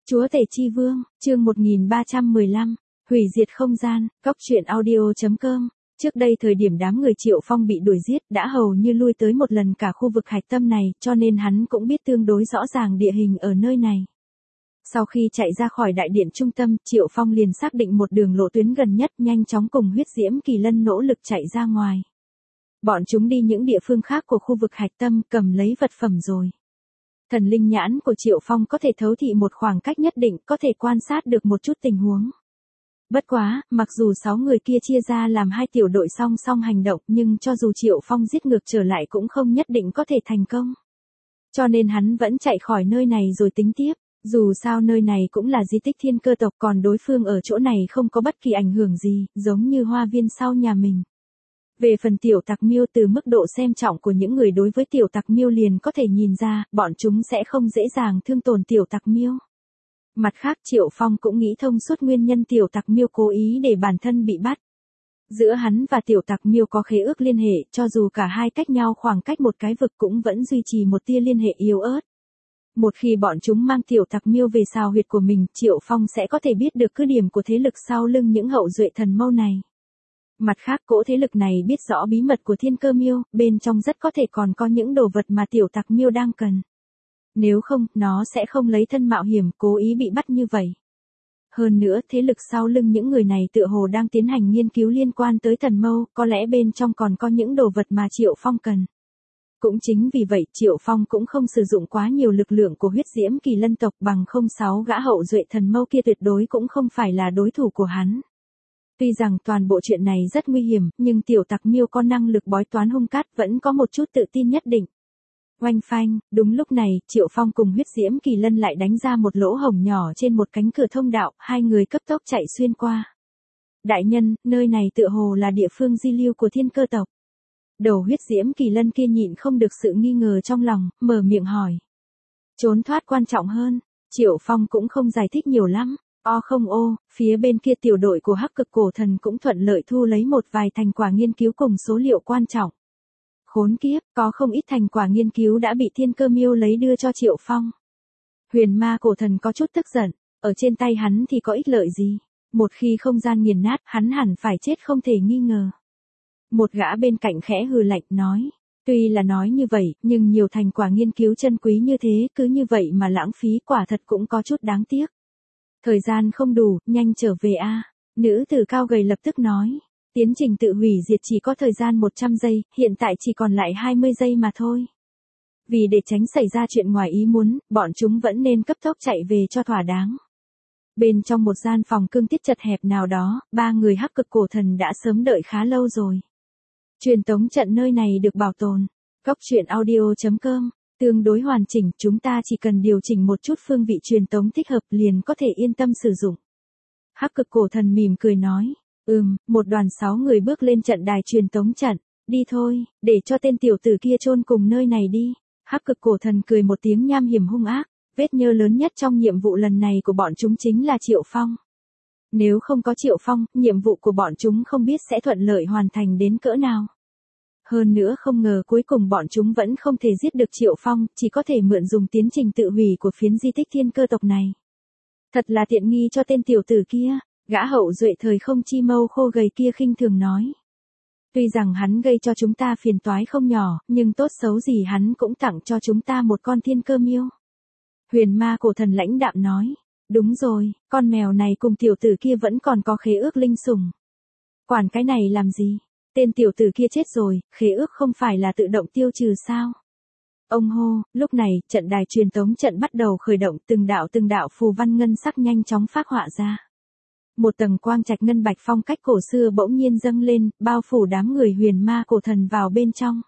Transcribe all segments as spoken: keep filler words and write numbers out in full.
Chúa Tể Chi Vương, chương một nghìn ba trăm mười lăm, hủy diệt không gian, góc truyện audio chấm com. Trước đây thời điểm đám người Triệu Phong bị đuổi giết đã hầu như lui tới một lần cả khu vực hạch tâm này, cho nên hắn cũng biết tương đối rõ ràng địa hình ở nơi này. Sau khi chạy ra khỏi đại điện trung tâm, Triệu Phong liền xác định một đường lộ tuyến gần nhất, nhanh chóng cùng huyết diễm kỳ lân nỗ lực chạy ra ngoài. Bọn chúng đi những địa phương khác của khu vực hạch tâm, cầm lấy vật phẩm rồi. Thần linh nhãn của Triệu Phong có thể thấu thị một khoảng cách nhất định, có thể quan sát được một chút tình huống. Bất quá, mặc dù sáu người kia chia ra làm hai tiểu đội song song hành động, nhưng cho dù Triệu Phong giết ngược trở lại cũng không nhất định có thể thành công. Cho nên hắn vẫn chạy khỏi nơi này rồi tính tiếp. Dù sao nơi này cũng là di tích thiên cơ tộc, còn đối phương ở chỗ này không có bất kỳ ảnh hưởng gì, giống như hoa viên sau nhà mình. Về phần tiểu tặc miêu, từ mức độ xem trọng của những người đối với tiểu tặc miêu liền có thể nhìn ra, bọn chúng sẽ không dễ dàng thương tổn tiểu tặc miêu. Mặt khác, Triệu Phong cũng nghĩ thông suốt nguyên nhân tiểu tặc miêu cố ý để bản thân bị bắt. Giữa hắn và tiểu tặc miêu có khế ước liên hệ, cho dù cả hai cách nhau khoảng cách một cái vực cũng vẫn duy trì một tia liên hệ yếu ớt. Một khi bọn chúng mang tiểu tặc miêu về sao huyệt của mình, Triệu Phong sẽ có thể biết được cứ điểm của thế lực sau lưng những hậu duệ thần mâu này. Mặt khác, cỗ thế lực này biết rõ bí mật của thiên cơ miêu, bên trong rất có thể còn có những đồ vật mà tiểu tặc miêu đang cần. Nếu không, nó sẽ không lấy thân mạo hiểm cố ý bị bắt như vậy. Hơn nữa, thế lực sau lưng những người này tựa hồ đang tiến hành nghiên cứu liên quan tới thần mâu, có lẽ bên trong còn có những đồ vật mà Triệu Phong cần. Cũng chính vì vậy, Triệu Phong cũng không sử dụng quá nhiều lực lượng của huyết diễm kỳ lân tộc, bằng không sáu gã hậu duệ thần mâu kia tuyệt đối cũng không phải là đối thủ của hắn. Tuy rằng toàn bộ chuyện này rất nguy hiểm, nhưng tiểu tặc miêu có năng lực bói toán hung cát, vẫn có một chút tự tin nhất định. Oanh phanh, đúng lúc này, Triệu Phong cùng huyết diễm kỳ lân lại đánh ra một lỗ hổng nhỏ trên một cánh cửa thông đạo, hai người cấp tốc chạy xuyên qua. Đại nhân, nơi này tựa hồ là địa phương di lưu của thiên cơ tộc. Đầu huyết diễm kỳ lân kia nhịn không được sự nghi ngờ trong lòng, mở miệng hỏi. Trốn thoát quan trọng hơn, Triệu Phong cũng không giải thích nhiều lắm. O không ô, phía bên kia tiểu đội của Hắc Cực Cổ Thần cũng thuận lợi thu lấy một vài thành quả nghiên cứu cùng số liệu quan trọng. Khốn kiếp, có không ít thành quả nghiên cứu đã bị thiên cơ miêu lấy đưa cho Triệu Phong. Huyền Ma Cổ Thần có chút tức giận, ở trên tay hắn thì có ích lợi gì, một khi không gian nghiền nát, hắn hẳn phải chết không thể nghi ngờ. Một gã bên cạnh khẽ hừ lạnh nói, tuy là nói như vậy, nhưng nhiều thành quả nghiên cứu chân quý như thế, cứ như vậy mà lãng phí quả thật cũng có chút đáng tiếc. Thời gian không đủ, nhanh trở về a. À. Nữ tử cao gầy lập tức nói, tiến trình tự hủy diệt chỉ có thời gian một trăm giây, hiện tại chỉ còn lại hai mươi giây mà thôi. Vì để tránh xảy ra chuyện ngoài ý muốn, bọn chúng vẫn nên cấp tốc chạy về cho thỏa đáng. Bên trong một gian phòng cương tiết chật hẹp nào đó, ba người Hắc Cực Cổ Thần đã sớm đợi khá lâu rồi. Truyền tống trận nơi này được bảo tồn. Góc truyện audio chấm com. Tương đối hoàn chỉnh, chúng ta chỉ cần điều chỉnh một chút phương vị truyền tống thích hợp liền có thể yên tâm sử dụng. Hắc Cực Cổ Thần mỉm cười nói, ừm, một đoàn sáu người bước lên trận đài truyền tống trận, đi thôi, để cho tên tiểu tử kia chôn cùng nơi này đi. Hắc Cực Cổ Thần cười một tiếng nham hiểm hung ác, vết nhơ lớn nhất trong nhiệm vụ lần này của bọn chúng chính là Triệu Phong. Nếu không có Triệu Phong, nhiệm vụ của bọn chúng không biết sẽ thuận lợi hoàn thành đến cỡ nào. Hơn nữa không ngờ cuối cùng bọn chúng vẫn không thể giết được Triệu Phong, chỉ có thể mượn dùng tiến trình tự hủy của phiến di tích thiên cơ tộc này. Thật là tiện nghi cho tên tiểu tử kia, gã hậu duệ thời không chi mâu khô gầy kia khinh thường nói. Tuy rằng hắn gây cho chúng ta phiền toái không nhỏ, nhưng tốt xấu gì hắn cũng tặng cho chúng ta một con thiên cơ miêu. Huyền Ma Cổ Thần lãnh đạm nói, đúng rồi, con mèo này cùng tiểu tử kia vẫn còn có khế ước linh sủng. Quản cái này làm gì? Tên tiểu tử kia chết rồi, khế ước không phải là tự động tiêu trừ sao? Ông hô, lúc này, trận đài truyền tống trận bắt đầu khởi động, từng đạo từng đạo phù văn ngân sắc nhanh chóng phác họa ra. Một tầng quang trạch ngân bạch phong cách cổ xưa bỗng nhiên dâng lên, bao phủ đám người Huyền Ma Cổ Thần vào bên trong.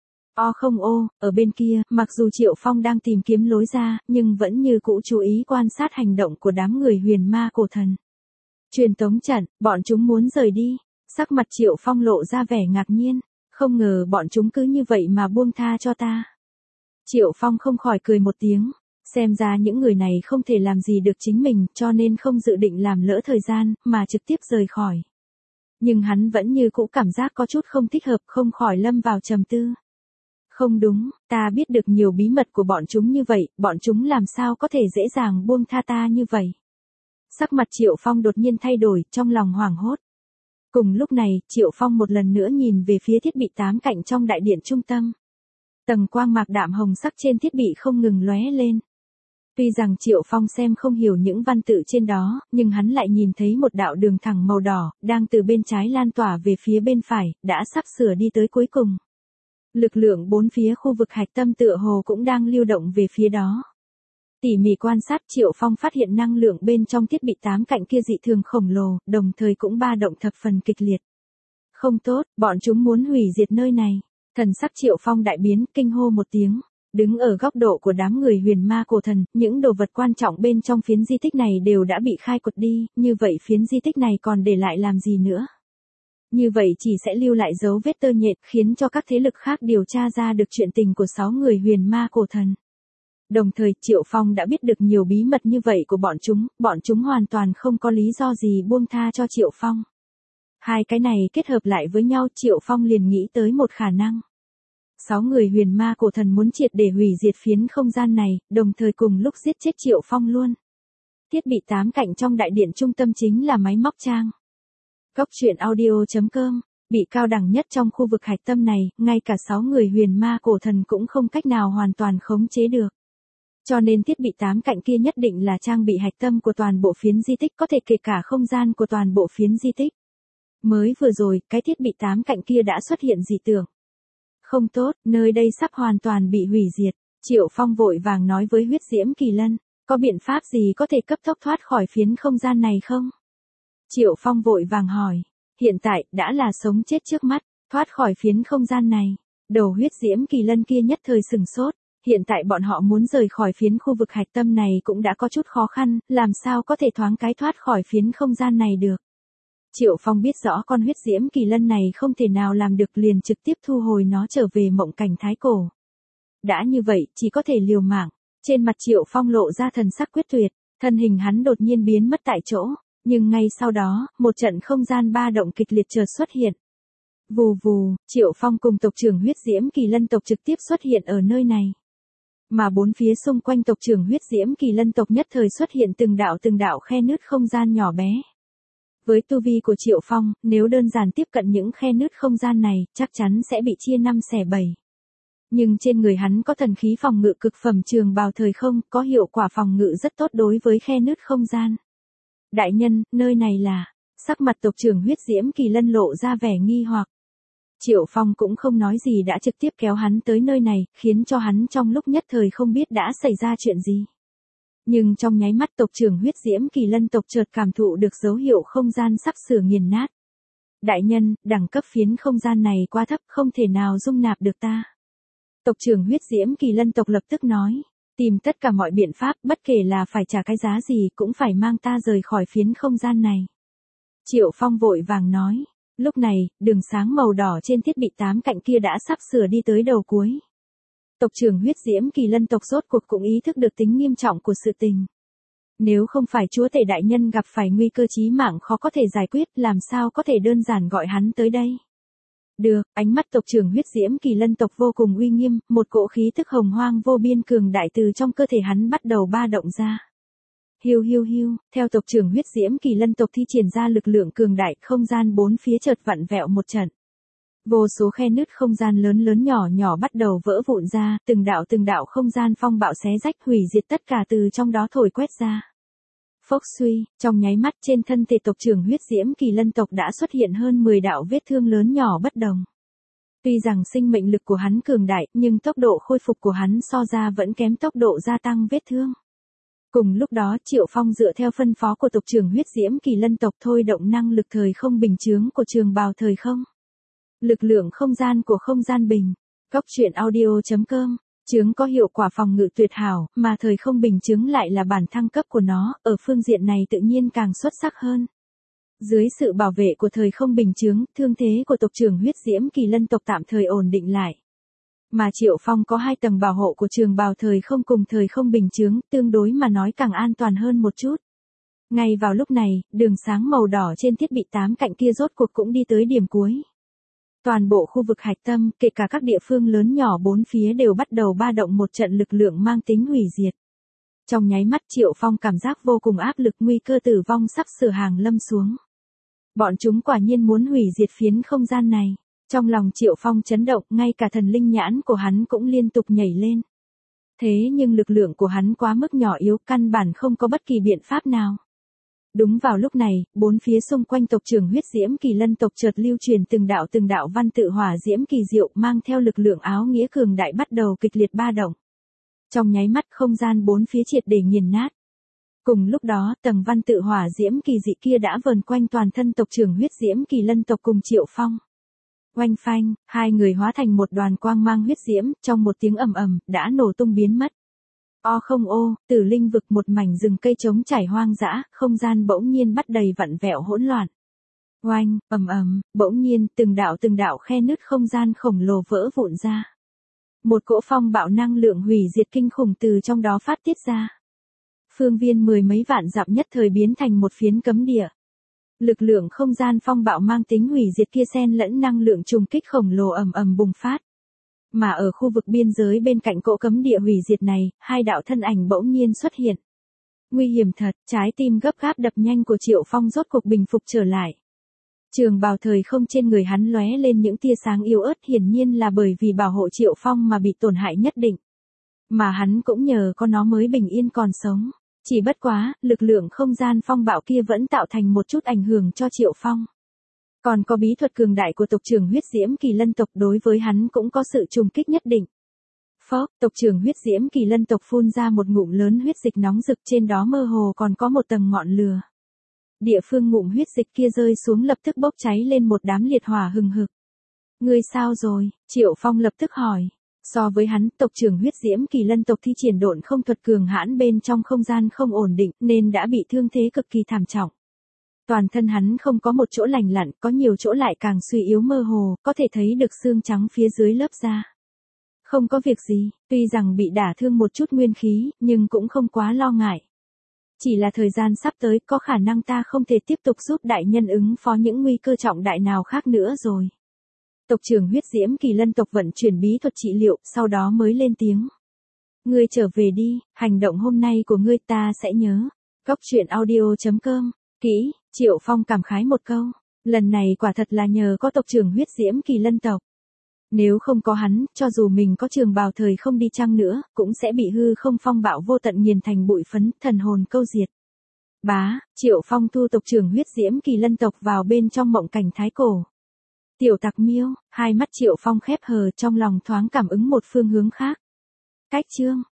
O không ô, ở bên kia, mặc dù Triệu Phong đang tìm kiếm lối ra, nhưng vẫn như cũ chú ý quan sát hành động của đám người Huyền Ma Cổ Thần. Truyền tống trận, bọn chúng muốn rời đi. Sắc mặt Triệu Phong lộ ra vẻ ngạc nhiên, không ngờ bọn chúng cứ như vậy mà buông tha cho ta. Triệu Phong không khỏi cười một tiếng, xem ra những người này không thể làm gì được chính mình, cho nên không dự định làm lỡ thời gian, mà trực tiếp rời khỏi. Nhưng hắn vẫn như cũ cảm giác có chút không thích hợp, không khỏi lâm vào trầm tư. Không đúng, ta biết được nhiều bí mật của bọn chúng như vậy, bọn chúng làm sao có thể dễ dàng buông tha ta như vậy. Sắc mặt Triệu Phong đột nhiên thay đổi, trong lòng hoảng hốt. Cùng lúc này, Triệu Phong một lần nữa nhìn về phía thiết bị tám cạnh trong đại điện trung tâm. Tầng quang mạc đạm hồng sắc trên thiết bị không ngừng lóe lên. Tuy rằng Triệu Phong xem không hiểu những văn tự trên đó, nhưng hắn lại nhìn thấy một đạo đường thẳng màu đỏ, đang từ bên trái lan tỏa về phía bên phải, đã sắp sửa đi tới cuối cùng. Lực lượng bốn phía khu vực hạch tâm tựa hồ cũng đang lưu động về phía đó. Tỉ mỉ quan sát, Triệu Phong phát hiện năng lượng bên trong thiết bị tám cạnh kia dị thường khổng lồ, đồng thời cũng ba động thập phần kịch liệt. Không tốt, bọn chúng muốn hủy diệt nơi này. Thần sắc Triệu Phong đại biến, kinh hô một tiếng. Đứng ở góc độ của đám người huyền ma cổ thần, những đồ vật quan trọng bên trong phiến di tích này đều đã bị khai quật đi, như vậy phiến di tích này còn để lại làm gì nữa? Như vậy chỉ sẽ lưu lại dấu vết tơ nhện, khiến cho các thế lực khác điều tra ra được chuyện tình của sáu người huyền ma cổ thần. Đồng thời, Triệu Phong đã biết được nhiều bí mật như vậy của bọn chúng, bọn chúng hoàn toàn không có lý do gì buông tha cho Triệu Phong. Hai cái này kết hợp lại với nhau, Triệu Phong liền nghĩ tới một khả năng. Sáu người huyền ma cổ thần muốn triệt để hủy diệt phiến không gian này, đồng thời cùng lúc giết chết Triệu Phong luôn. Thiết bị tám cạnh trong đại điện trung tâm chính là máy móc trang. Góc truyện audio chấm com, bị cao đẳng nhất trong khu vực hạch tâm này, ngay cả sáu người huyền ma cổ thần cũng không cách nào hoàn toàn khống chế được. Cho nên thiết bị tám cạnh kia nhất định là trang bị hạch tâm của toàn bộ phiến di tích, có thể kể cả không gian của toàn bộ phiến di tích. Mới vừa rồi, cái thiết bị tám cạnh kia đã xuất hiện dị tưởng. Không tốt, nơi đây sắp hoàn toàn bị hủy diệt. Triệu Phong vội vàng nói với huyết diễm kỳ lân, có biện pháp gì có thể cấp tốc thoát khỏi phiến không gian này không? Triệu Phong vội vàng hỏi, hiện tại, đã là sống chết trước mắt, thoát khỏi phiến không gian này. Đầu huyết diễm kỳ lân kia nhất thời sừng sốt, hiện tại bọn họ muốn rời khỏi phiến khu vực hạch tâm này cũng đã có chút khó khăn, làm sao có thể thoáng cái thoát khỏi phiến không gian này được. Triệu Phong biết rõ con huyết diễm kỳ lân này không thể nào làm được, liền trực tiếp thu hồi nó trở về mộng cảnh thái cổ. Đã như vậy, chỉ có thể liều mạng. Trên mặt Triệu Phong lộ ra thần sắc quyết tuyệt, thân hình hắn đột nhiên biến mất tại chỗ, nhưng ngay sau đó, một trận không gian ba động kịch liệt chợt xuất hiện. Vù vù, Triệu Phong cùng tộc trưởng huyết diễm kỳ lân tộc trực tiếp xuất hiện ở nơi này. Mà bốn phía xung quanh tộc trưởng huyết diễm kỳ lân tộc nhất thời xuất hiện từng đạo từng đạo khe nứt không gian nhỏ bé. Với tu vi của Triệu Phong, nếu đơn giản tiếp cận những khe nứt không gian này, chắc chắn sẽ bị chia năm xẻ bảy. Nhưng trên người hắn có thần khí phòng ngự cực phẩm trường bào thời không, có hiệu quả phòng ngự rất tốt đối với khe nứt không gian. Đại nhân, nơi này là... Sắc mặt tộc trưởng huyết diễm kỳ lân lộ ra vẻ nghi hoặc. Triệu Phong cũng không nói gì đã trực tiếp kéo hắn tới nơi này, khiến cho hắn trong lúc nhất thời không biết đã xảy ra chuyện gì. Nhưng trong nháy mắt tộc trưởng huyết diễm kỳ lân tộc chợt cảm thụ được dấu hiệu không gian sắp sửa nghiền nát. Đại nhân, đẳng cấp phiến không gian này quá thấp, không thể nào dung nạp được ta. Tộc trưởng huyết diễm kỳ lân tộc lập tức nói, tìm tất cả mọi biện pháp, bất kể là phải trả cái giá gì cũng phải mang ta rời khỏi phiến không gian này. Triệu Phong vội vàng nói, lúc này, đường sáng màu đỏ trên thiết bị tám cạnh kia đã sắp sửa đi tới đầu cuối. Tộc trưởng huyết diễm kỳ lân tộc rốt cuộc cũng ý thức được tính nghiêm trọng của sự tình. Nếu không phải chúa tể đại nhân gặp phải nguy cơ chí mạng khó có thể giải quyết, làm sao có thể đơn giản gọi hắn tới đây. Được, ánh mắt tộc trưởng huyết diễm kỳ lân tộc vô cùng uy nghiêm, một cỗ khí tức hồng hoang vô biên cường đại từ trong cơ thể hắn bắt đầu ba động ra. Hiu hiu hiu, theo tộc trưởng huyết diễm kỳ lân tộc thi triển ra lực lượng cường đại, không gian bốn phía chợt vặn vẹo một trận. Vô số khe nứt không gian lớn lớn nhỏ nhỏ bắt đầu vỡ vụn ra, từng đạo từng đạo không gian phong bạo xé rách hủy diệt tất cả từ trong đó thổi quét ra. Phốc suy, trong nháy mắt trên thân thể tộc trưởng huyết diễm kỳ lân tộc đã xuất hiện hơn mười đạo vết thương lớn nhỏ bất đồng. Tuy rằng sinh mệnh lực của hắn cường đại, nhưng tốc độ khôi phục của hắn so ra vẫn kém tốc độ gia tăng vết thương. Cùng lúc đó Triệu Phong dựa theo phân phó của tộc trưởng huyết diễm kỳ lân tộc thôi động năng lực thời không bình chướng của trường bào thời không. Lực lượng không gian của không gian bình. Góc truyện audio chấm com. Chướng có hiệu quả phòng ngự tuyệt hảo, mà thời không bình chướng lại là bản thăng cấp của nó, ở phương diện này tự nhiên càng xuất sắc hơn. Dưới sự bảo vệ của thời không bình chướng, thương thế của tộc trưởng huyết diễm kỳ lân tộc tạm thời ổn định lại. Mà Triệu Phong có hai tầng bảo hộ của trường bào thời không cùng thời không bình chướng, tương đối mà nói càng an toàn hơn một chút. Ngay vào lúc này, đường sáng màu đỏ trên thiết bị tám cạnh kia rốt cuộc cũng đi tới điểm cuối. Toàn bộ khu vực hạch tâm, kể cả các địa phương lớn nhỏ bốn phía đều bắt đầu ba động một trận lực lượng mang tính hủy diệt. Trong nháy mắt Triệu Phong cảm giác vô cùng áp lực, nguy cơ tử vong sắp sửa hàng lâm xuống. Bọn chúng quả nhiên muốn hủy diệt phiến không gian này. Trong lòng Triệu Phong chấn động, ngay cả thần linh nhãn của hắn cũng liên tục nhảy lên. Thế nhưng lực lượng của hắn quá mức nhỏ yếu, căn bản không có bất kỳ biện pháp nào. Đúng vào lúc này, bốn phía xung quanh tộc trưởng huyết diễm kỳ lân tộc chợt lưu truyền từng đạo từng đạo văn tự hỏa diễm kỳ diệu, mang theo lực lượng áo nghĩa cường đại bắt đầu kịch liệt ba động. Trong nháy mắt không gian bốn phía triệt để nghiền nát. Cùng lúc đó, tầng văn tự hỏa diễm kỳ dị kia đã vờn quanh toàn thân tộc trưởng huyết diễm kỳ lân tộc cùng Triệu Phong. Oanh phanh, hai người hóa thành một đoàn quang mang huyết diễm, trong một tiếng ầm ầm, đã nổ tung biến mất. O không ô, Tử Linh vực một mảnh rừng cây trống trải hoang dã, không gian bỗng nhiên bắt đầy vặn vẹo hỗn loạn. Oanh, ầm ầm, bỗng nhiên, từng đạo từng đạo khe nứt không gian khổng lồ vỡ vụn ra. Một cỗ phong bạo năng lượng hủy diệt kinh khủng từ trong đó phát tiết ra. Phương viên mười mấy vạn dặm nhất thời biến thành một phiến cấm địa. Lực lượng không gian phong bạo mang tính hủy diệt kia xen lẫn năng lượng trùng kích khổng lồ ầm ầm bùng phát. Mà ở khu vực biên giới bên cạnh cỗ cấm địa hủy diệt này, hai đạo thân ảnh bỗng nhiên xuất hiện. Nguy hiểm thật, trái tim gấp gáp đập nhanh của Triệu Phong rốt cuộc bình phục trở lại. Trường bào thời không trên người hắn lóe lên những tia sáng yếu ớt, hiển nhiên là bởi vì bảo hộ Triệu Phong mà bị tổn hại nhất định. Mà hắn cũng nhờ có nó mới bình yên còn sống. Chỉ bất quá, lực lượng không gian phong bạo kia vẫn tạo thành một chút ảnh hưởng cho Triệu Phong. Còn có bí thuật cường đại của tộc trưởng huyết diễm kỳ lân tộc đối với hắn cũng có sự trùng kích nhất định. Phó, tộc trưởng huyết diễm kỳ lân tộc phun ra một ngụm lớn huyết dịch nóng rực, trên đó mơ hồ còn có một tầng ngọn lửa. Địa phương ngụm huyết dịch kia rơi xuống lập tức bốc cháy lên một đám liệt hỏa hừng hực. Ngươi sao rồi? Triệu Phong lập tức hỏi. So với hắn, tộc trưởng huyết diễm kỳ lân tộc thi triển độn không thuật cường hãn bên trong không gian không ổn định, nên đã bị thương thế cực kỳ thảm trọng. Toàn thân hắn không có một chỗ lành lặn, có nhiều chỗ lại càng suy yếu mơ hồ, có thể thấy được xương trắng phía dưới lớp da. Không có việc gì, tuy rằng bị đả thương một chút nguyên khí, nhưng cũng không quá lo ngại. Chỉ là thời gian sắp tới, có khả năng ta không thể tiếp tục giúp đại nhân ứng phó những nguy cơ trọng đại nào khác nữa rồi. Tộc trưởng huyết diễm kỳ lân tộc vận chuyển bí thuật trị liệu, sau đó mới lên tiếng. Ngươi trở về đi, hành động hôm nay của ngươi ta sẽ nhớ. Góc truyện audio chấm com, kỹ, Triệu Phong cảm khái một câu. Lần này quả thật là nhờ có tộc trưởng huyết diễm kỳ lân tộc. Nếu không có hắn, cho dù mình có trường bào thời không đi chăng nữa, cũng sẽ bị hư không phong bạo vô tận nghiền thành bụi phấn, thần hồn câu diệt. Bá, Triệu Phong thu tộc trưởng huyết diễm kỳ lân tộc vào bên trong mộng cảnh thái cổ. Tiểu Tặc Miêu, hai mắt Triệu Phong khép hờ, trong lòng thoáng cảm ứng một phương hướng khác. Cách chương